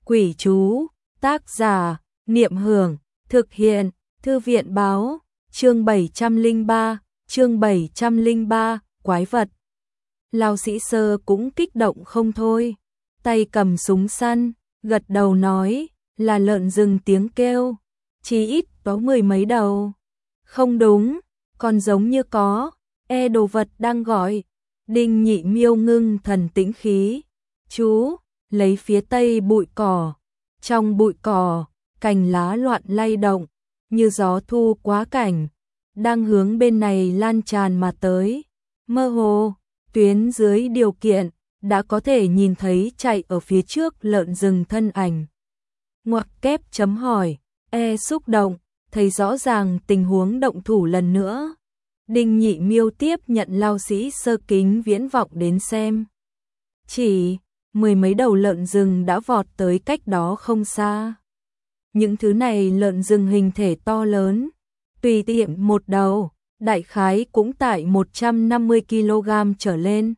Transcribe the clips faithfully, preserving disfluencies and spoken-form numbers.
Quỷ chú, tác giả, Niệm Hưởng, thực hiện, Thư viện báo, chương bảy trăm lẻ ba, chương bảy trăm lẻ ba, quái vật. Lão sĩ Sơ cũng kích động không thôi, tay cầm súng săn, gật đầu nói, là lợn rừng tiếng kêu, chỉ ít có mười mấy đầu. Không đúng, còn giống như có, e đồ vật đang gọi. Đinh Nhị Miêu ngưng thần tĩnh khí, chú, lấy phía tây bụi cỏ, trong bụi cỏ, cành lá loạn lay động, như gió thu quá cảnh, đang hướng bên này lan tràn mà tới. Mơ hồ, tuyến dưới điều kiện, đã có thể nhìn thấy chạy ở phía trước lợn rừng thân ảnh. Ngoặc kép chấm hỏi, e xúc động, thấy rõ ràng tình huống động thủ lần nữa. Đinh Nhị Miêu tiếp nhận Lão sĩ Sơ kính viễn vọng đến xem. Chỉ, mười mấy đầu lợn rừng đã vọt tới cách đó không xa. Những thứ này lợn rừng hình thể to lớn, tùy tiện một đầu, đại khái cũng tại một trăm năm mươi ki lô gam trở lên.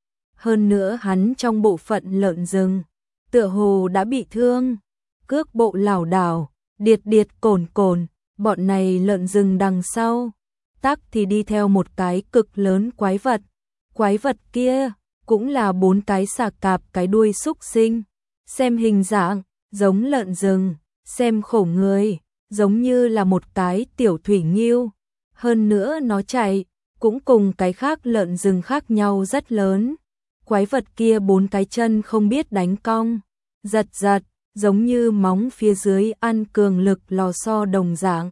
Hơn nữa hắn trong bộ phận lợn rừng, tựa hồ đã bị thương, cước bộ lảo đảo, điệt điệt cồn cồn, bọn này lợn rừng đằng sau, tắc thì đi theo một cái cực lớn quái vật. Quái vật kia cũng là bốn cái xà cạp cái đuôi xúc sinh, xem hình dạng giống lợn rừng, xem khổ người, giống như là một cái tiểu thủy nghêu. Hơn nữa nó chạy cũng cùng cái khác lợn rừng khác nhau rất lớn. Quái vật kia bốn cái chân không biết đánh cong, giật giật, giống như móng phía dưới ăn cường lực lò xo đồng dạng.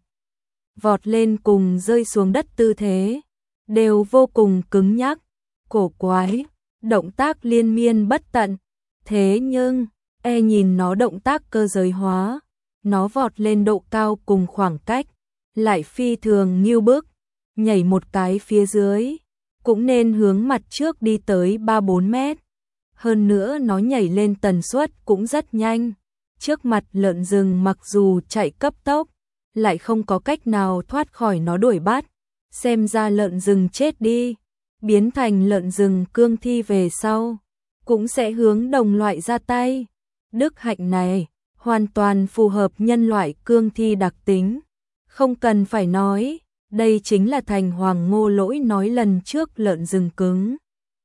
Vọt lên cùng rơi xuống đất tư thế, đều vô cùng cứng nhắc, cổ quái, động tác liên miên bất tận. Thế nhưng, e nhìn nó động tác cơ giới hóa, nó vọt lên độ cao cùng khoảng cách, lại phi thường nghiêu bức, nhảy một cái phía dưới, cũng nên hướng mặt trước đi tới ba bốn mét. Hơn nữa nó nhảy lên tần suất cũng rất nhanh, trước mặt lợn rừng mặc dù chạy cấp tốc, lại không có cách nào thoát khỏi nó đuổi bắt. Xem ra lợn rừng chết đi, biến thành lợn rừng cương thi về sau, cũng sẽ hướng đồng loại ra tay. Đức hạnh này hoàn toàn phù hợp nhân loại cương thi đặc tính. Không cần phải nói, đây chính là Thành Hoàng Ngô Lỗi nói lần trước lợn rừng cứng.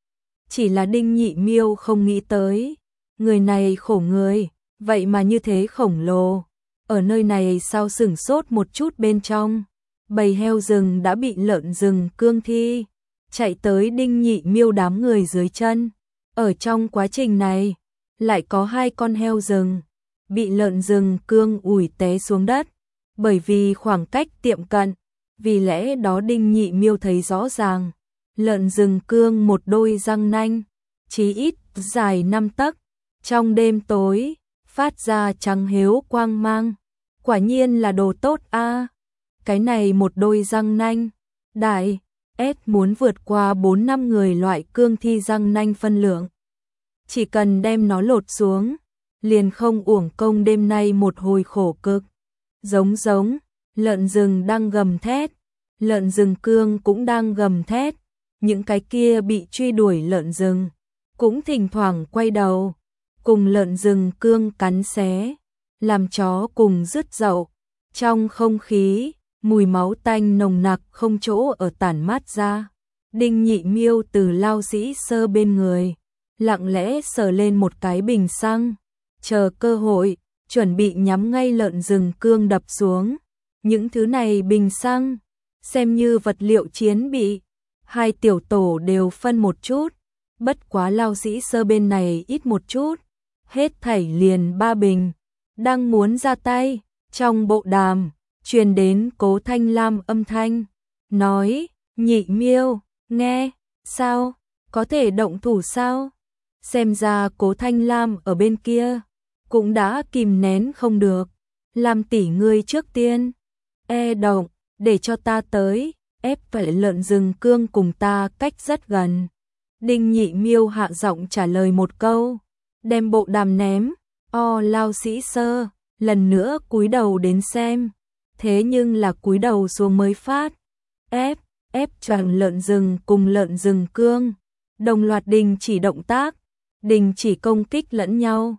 Chỉ là Đinh Nhị Miêu không nghĩ tới, người này khổ người, vậy mà như thế khổng lồ. Ở nơi này sao sửng sốt một chút bên trong, bầy heo rừng đã bị lợn rừng cương thi chạy tới Đinh Nhị Miêu đám người dưới chân. Ở trong quá trình này, lại có hai con heo rừng bị lợn rừng cương ủi té xuống đất, bởi vì khoảng cách tiệm cận, vì lẽ đó Đinh Nhị Miêu thấy rõ ràng, lợn rừng cương một đôi răng nanh, chí ít dài năm tấc, trong đêm tối phát ra trắng hiếu quang mang, quả nhiên là đồ tốt a. À. Cái này một đôi răng nanh, đại S muốn vượt qua bốn năm người loại cương thi răng nanh phân lượng. Chỉ cần đem nó lột xuống, liền không uổng công đêm nay một hồi khổ cực. Giống giống, lợn rừng đang gầm thét, lợn rừng cương cũng đang gầm thét, những cái kia bị truy đuổi lợn rừng cũng thỉnh thoảng quay đầu, cùng lợn rừng cương cắn xé, làm chó cùng rứt dậu. Trong không khí, mùi máu tanh nồng nặc không chỗ ở tản mát ra. Đinh Nhị Miêu từ Lão sĩ Sơ bên người, lặng lẽ sờ lên một cái bình xăng, chờ cơ hội, chuẩn bị nhắm ngay lợn rừng cương đập xuống. Những thứ này bình xăng, xem như vật liệu chiến bị, hai tiểu tổ đều phân một chút, bất quá Lão sĩ Sơ bên này ít một chút, hết thảy liền ba bình. Đang muốn ra tay, trong bộ đàm truyền đến Cố Thanh Lam âm thanh, nói, Nhị Miêu, nghe, sao, có thể động thủ sao? Xem ra Cố Thanh Lam ở bên kia, cũng đã kìm nén không được, làm tỷ ngươi trước tiên, e động, để cho ta tới, ép phải lợn rừng cương cùng ta cách rất gần. Đinh Nhị Miêu hạ giọng trả lời một câu, đem bộ đàm ném, o Lão sĩ Sơ, lần nữa cúi đầu đến xem. Thế nhưng là cúi đầu xuống mới phát, ép, ép choàng lợn rừng cùng lợn rừng cương, đồng loạt đình chỉ động tác, đình chỉ công kích lẫn nhau,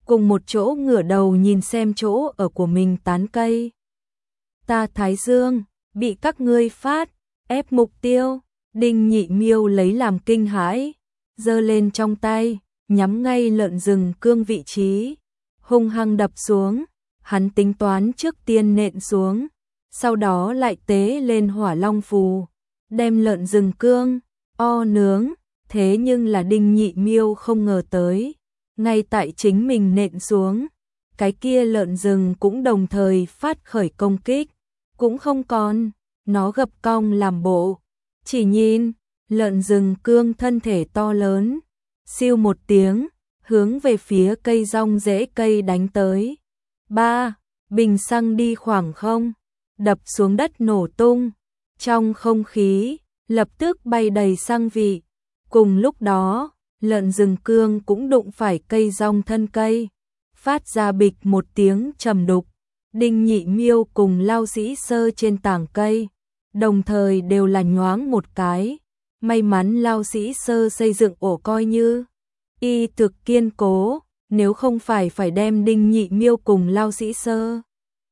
cùng một chỗ ngửa đầu nhìn xem chỗ ở của mình tán cây. Ta Thái Dương, bị các ngươi phát, ép mục tiêu, Đinh Nhị Miêu lấy làm kinh hãi, giơ lên trong tay, nhắm ngay lợn rừng cương vị trí, hung hăng đập xuống, hắn tính toán trước tiên nện xuống, sau đó lại tế lên hỏa long phù, đem lợn rừng cương, o nướng, thế nhưng là Đinh Nhị Miêu không ngờ tới, ngay tại chính mình nện xuống, cái kia lợn rừng cũng đồng thời phát khởi công kích, cũng không còn, nó gập cong làm bộ, chỉ nhìn, lợn rừng cương thân thể to lớn, siêu một tiếng, hướng về phía cây rong rễ cây đánh tới. Ba, bình xăng đi khoảng không, đập xuống đất nổ tung, trong không khí, lập tức bay đầy xăng vị. Cùng lúc đó, lợn rừng cương cũng đụng phải cây rong thân cây, phát ra bịch một tiếng trầm đục. Đinh Nhị Miêu cùng Lao Sĩ Sơ trên tảng cây, đồng thời đều là nhoáng một cái. May mắn Lao Sĩ Sơ xây dựng ổ coi như y thực kiên cố, nếu không phải phải đem Đinh Nhị Miêu cùng Lao Sĩ Sơ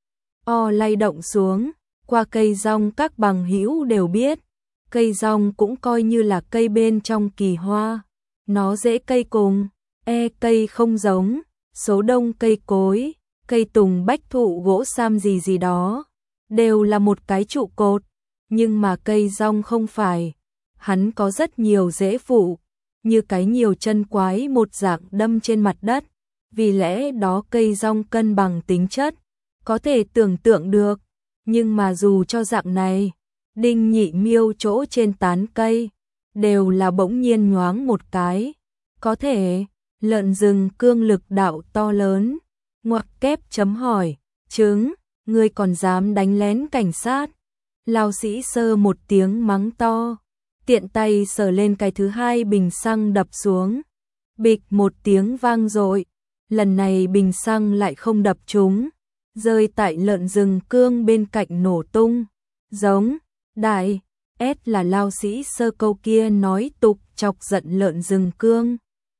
o lay động xuống. Qua cây rong các bằng hữu đều biết, cây rong cũng coi như là cây bên trong kỳ hoa, nó dễ cây cùng e cây không giống, số đông cây cối, cây tùng bách thụ gỗ sam gì gì đó, đều là một cái trụ cột, nhưng mà cây rong không phải, hắn có rất nhiều rễ phụ, như cái nhiều chân quái một dạng đâm trên mặt đất, vì lẽ đó cây rong cân bằng tính chất, có thể tưởng tượng được, nhưng mà dù cho dạng này, Đinh Nhị Miêu chỗ trên tán cây, đều là bỗng nhiên nhoáng một cái, có thể, lợn rừng cương lực đạo to lớn, ngoặc kép chấm hỏi, trứng, ngươi còn dám đánh lén cảnh sát, Lao Sĩ Sơ một tiếng mắng to, tiện tay sờ lên cái thứ hai bình xăng đập xuống, bịch một tiếng vang dội, lần này bình xăng lại không đập trúng, rơi tại lợn rừng cương bên cạnh nổ tung, giống, đại, S là Lao Sĩ Sơ câu kia nói tục chọc giận lợn rừng cương.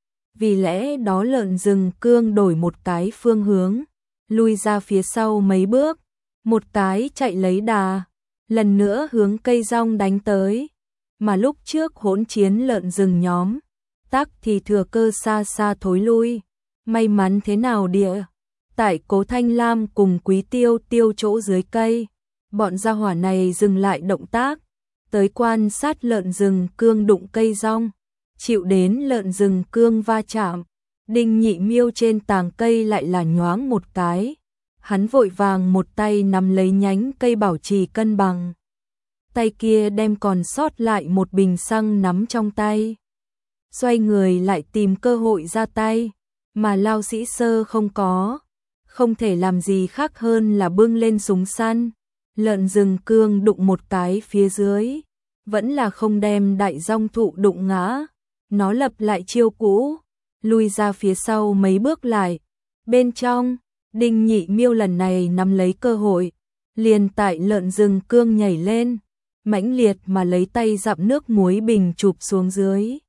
Vì lẽ đó lợn rừng cương đổi một cái phương hướng, lui ra phía sau mấy bước, một cái chạy lấy đà, lần nữa hướng cây rong đánh tới, mà lúc trước hỗn chiến lợn rừng nhóm, tắc thì thừa cơ xa xa thối lui, may mắn thế nào địa, tại Cố Thanh Lam cùng Quý Tiêu Tiêu chỗ dưới cây, bọn gia hỏa này dừng lại động tác, tới quan sát lợn rừng cương đụng cây rong, chịu đến lợn rừng cương va chạm, Đinh Nhị Miêu trên tàng cây lại là nhoáng một cái, hắn vội vàng một tay nắm lấy nhánh cây bảo trì cân bằng, tay kia đem còn sót lại một bình xăng nắm trong tay, xoay người lại tìm cơ hội ra tay, mà Lao Sĩ Sơ không có, không thể làm gì khác hơn là bưng lên súng săn, lợn rừng cương đụng một cái phía dưới, vẫn là không đem đại rong thụ đụng ngã, nó lập lại chiêu cũ, lui ra phía sau mấy bước lại, bên trong, Đinh Nhị Miêu lần này nắm lấy cơ hội, liền tại lợn rừng cương nhảy lên, mãnh liệt mà lấy tay dặm nước muối bình chụp xuống dưới.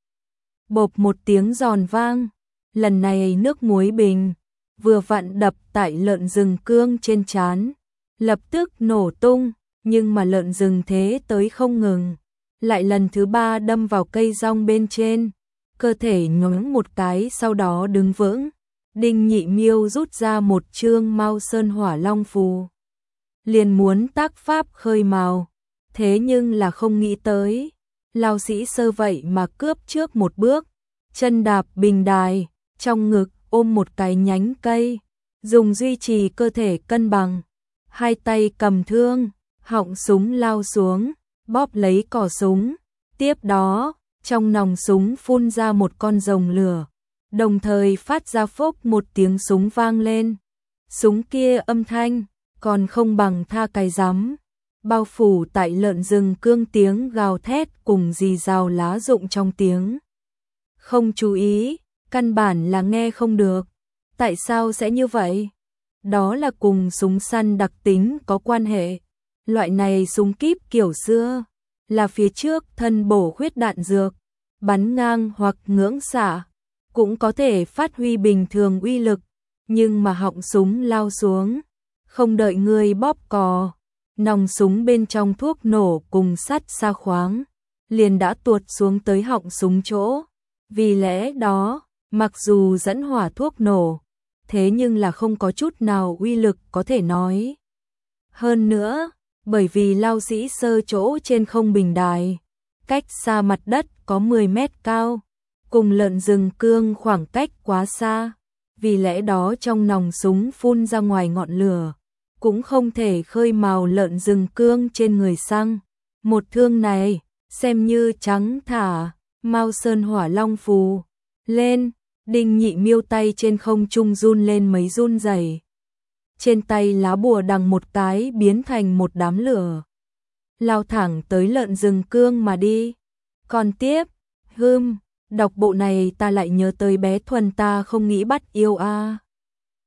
Bộp một tiếng giòn vang, lần này nước muối bình vừa vặn đập tại lợn rừng cương trên trán, lập tức nổ tung, nhưng mà lợn rừng thế tới không ngừng, lại lần thứ ba đâm vào cây rong bên trên, cơ thể nhoáng một cái sau đó đứng vững. Đinh Nhị Miêu rút ra một chương Mao Sơn Hỏa Long phù, liền muốn tác pháp khơi mào, thế nhưng là không nghĩ tới, Lao Sĩ Sơ vậy mà cướp trước một bước, chân đạp bình đài, trong ngực ôm một cái nhánh cây, dùng duy trì cơ thể cân bằng, hai tay cầm thương, họng súng lao xuống, bóp lấy cò súng, tiếp đó, trong nòng súng phun ra một con rồng lửa, đồng thời phát ra phốc một tiếng súng vang lên, súng kia âm thanh, còn không bằng tha cái rắm, bao phủ tại lợn rừng cương tiếng gào thét cùng rì rào lá rụng trong tiếng. Không chú ý, căn bản là nghe không được, tại sao sẽ như vậy? Đó là cùng súng săn đặc tính có quan hệ, loại này súng kíp kiểu xưa, là phía trước thân bổ khuyết đạn dược, bắn ngang hoặc ngưỡng xạ, cũng có thể phát huy bình thường uy lực, nhưng mà họng súng lao xuống, không đợi người bóp cò, nòng súng bên trong thuốc nổ cùng sắt xa khoáng, liền đã tuột xuống tới họng súng chỗ. Vì lẽ đó, mặc dù dẫn hỏa thuốc nổ, thế nhưng là không có chút nào uy lực có thể nói. Hơn nữa, bởi vì Lao Sĩ Sơ chỗ trên không bình đài, cách xa mặt đất có mười mét cao, cùng lợn rừng cương khoảng cách quá xa, vì lẽ đó trong nòng súng phun ra ngoài ngọn lửa, cũng không thể khơi mào lợn rừng cương trên người xăng. Một thương này, xem như trắng thả, Mao Sơn Hỏa Long phù lên, Đinh Nhị Miêu tay trên không trung run lên mấy run rẩy. Trên tay lá bùa đằng một cái biến thành một đám lửa, lao thẳng tới lợn rừng cương mà đi. Còn tiếp, hưm, đọc bộ này ta lại nhớ tới bé Thuần ta không nghĩ bắt yêu a. À.